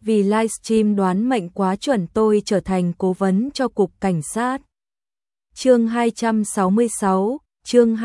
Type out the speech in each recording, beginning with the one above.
vì livestream đoán mệnh quá chuẩn tôi trở thành cố vấn cho cục cảnh sát. Chương 266, chương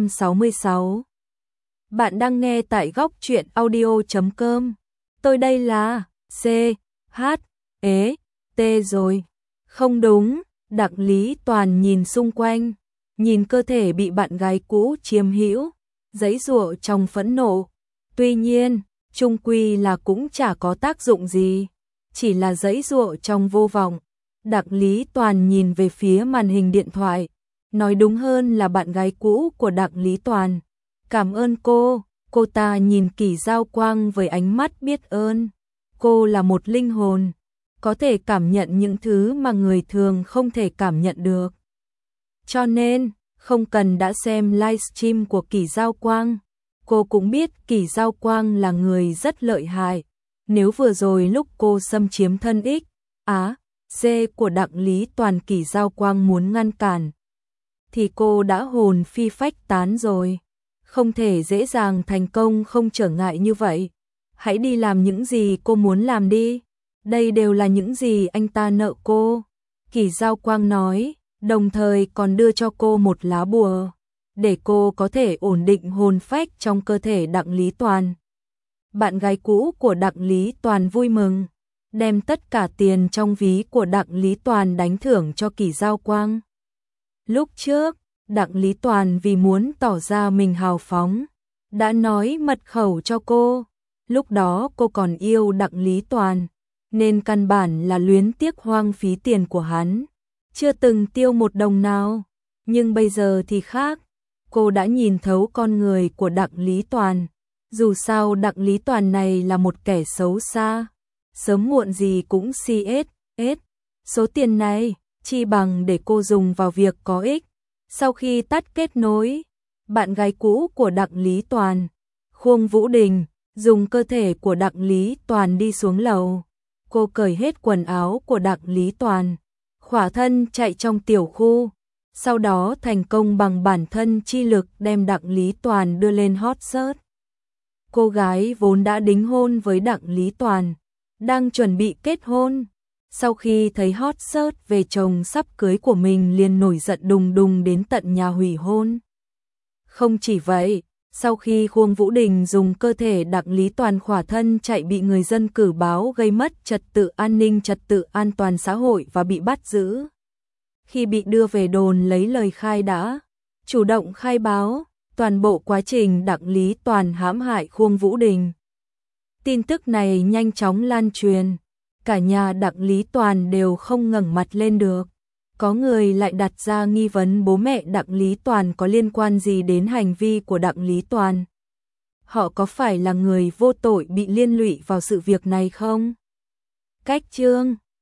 266. Bạn đang nghe tại góc truyện audio.com. Tôi đây là C H E T rồi. Không đúng, Đặng Lý Toàn nhìn xung quanh, nhìn cơ thể bị bạn gái cũ chiếm hữu, giãy giụa trong phẫn nộ. Tuy nhiên, chung quy là cũng chả có tác dụng gì, chỉ là giãy giụa trong vô vọng. Đặng Lý Toàn nhìn về phía màn hình điện thoại, nói đúng hơn là bạn gái cũ của Đặng Lý Toàn. Cảm ơn cô ta nhìn Kỷ Giao Quang với ánh mắt biết ơn. Cô là một linh hồn, có thể cảm nhận những thứ mà người thường không thể cảm nhận được. Cho nên, không cần đã xem livestream của Kỷ Giao Quang, cô cũng biết Kỷ Giao Quang là người rất lợi hại. Nếu vừa rồi lúc cô xâm chiếm thân X, C của Đặng Lý Toàn Kỷ Giao Quang muốn ngăn cản, thì cô đã hồn phi phách tán rồi. Không thể dễ dàng thành công không trở ngại như vậy. Hãy đi làm những gì cô muốn làm đi. Đây đều là những gì anh ta nợ cô. Kỷ Giao Quang nói, đồng thời còn đưa cho cô một lá bùa, để cô có thể ổn định hồn phách trong cơ thể Đặng Lý Toàn. Bạn gái cũ của Đặng Lý Toàn vui mừng, đem tất cả tiền trong ví của Đặng Lý Toàn đánh thưởng cho Kỷ Giao Quang. Lúc trước, Đặng Lý Toàn vì muốn tỏ ra mình hào phóng, đã nói mật khẩu cho cô. Lúc đó cô còn yêu Đặng Lý Toàn, nên căn bản là luyến tiếc hoang phí tiền của hắn, chưa từng tiêu một đồng nào. Nhưng bây giờ thì khác, cô đã nhìn thấu con người của Đặng Lý Toàn. Dù sao Đặng Lý Toàn này là một kẻ xấu xa, sớm muộn gì cũng CSS. Số tiền này, chi bằng để cô dùng vào việc có ích. Sau khi tắt kết nối, bạn gái cũ của Đặng Lý Toàn, Khuông Vũ Đình, dùng cơ thể của Đặng Lý Toàn đi xuống lầu. Cô cởi hết quần áo của Đặng Lý Toàn, khỏa thân chạy trong tiểu khu, sau đó thành công bằng bản thân chi lực đem Đặng Lý Toàn đưa lên hot search. Cô gái vốn đã đính hôn với Đặng Lý Toàn, đang chuẩn bị kết hôn. Sau khi thấy hot search về chồng sắp cưới của mình liền nổi giận đùng đùng đến tận nhà hủy hôn. Không chỉ vậy, sau khi Khuông Vũ Đình dùng cơ thể Đặng Lý Toàn khỏa thân chạy bị người dân cử báo gây mất trật tự an ninh trật tự an toàn xã hội và bị bắt giữ. Khi bị đưa về đồn lấy lời khai đã chủ động khai báo toàn bộ quá trình Đặng Lý Toàn hãm hại Khuông Vũ Đình. Tin tức này nhanh chóng lan truyền, cả nhà Đặng Lý Toàn đều không ngẩng mặt lên được. Có người lại đặt ra nghi vấn bố mẹ Đặng Lý Toàn có liên quan gì đến hành vi của Đặng Lý Toàn. Họ có phải là người vô tội bị liên lụy vào sự việc này không? Cách chương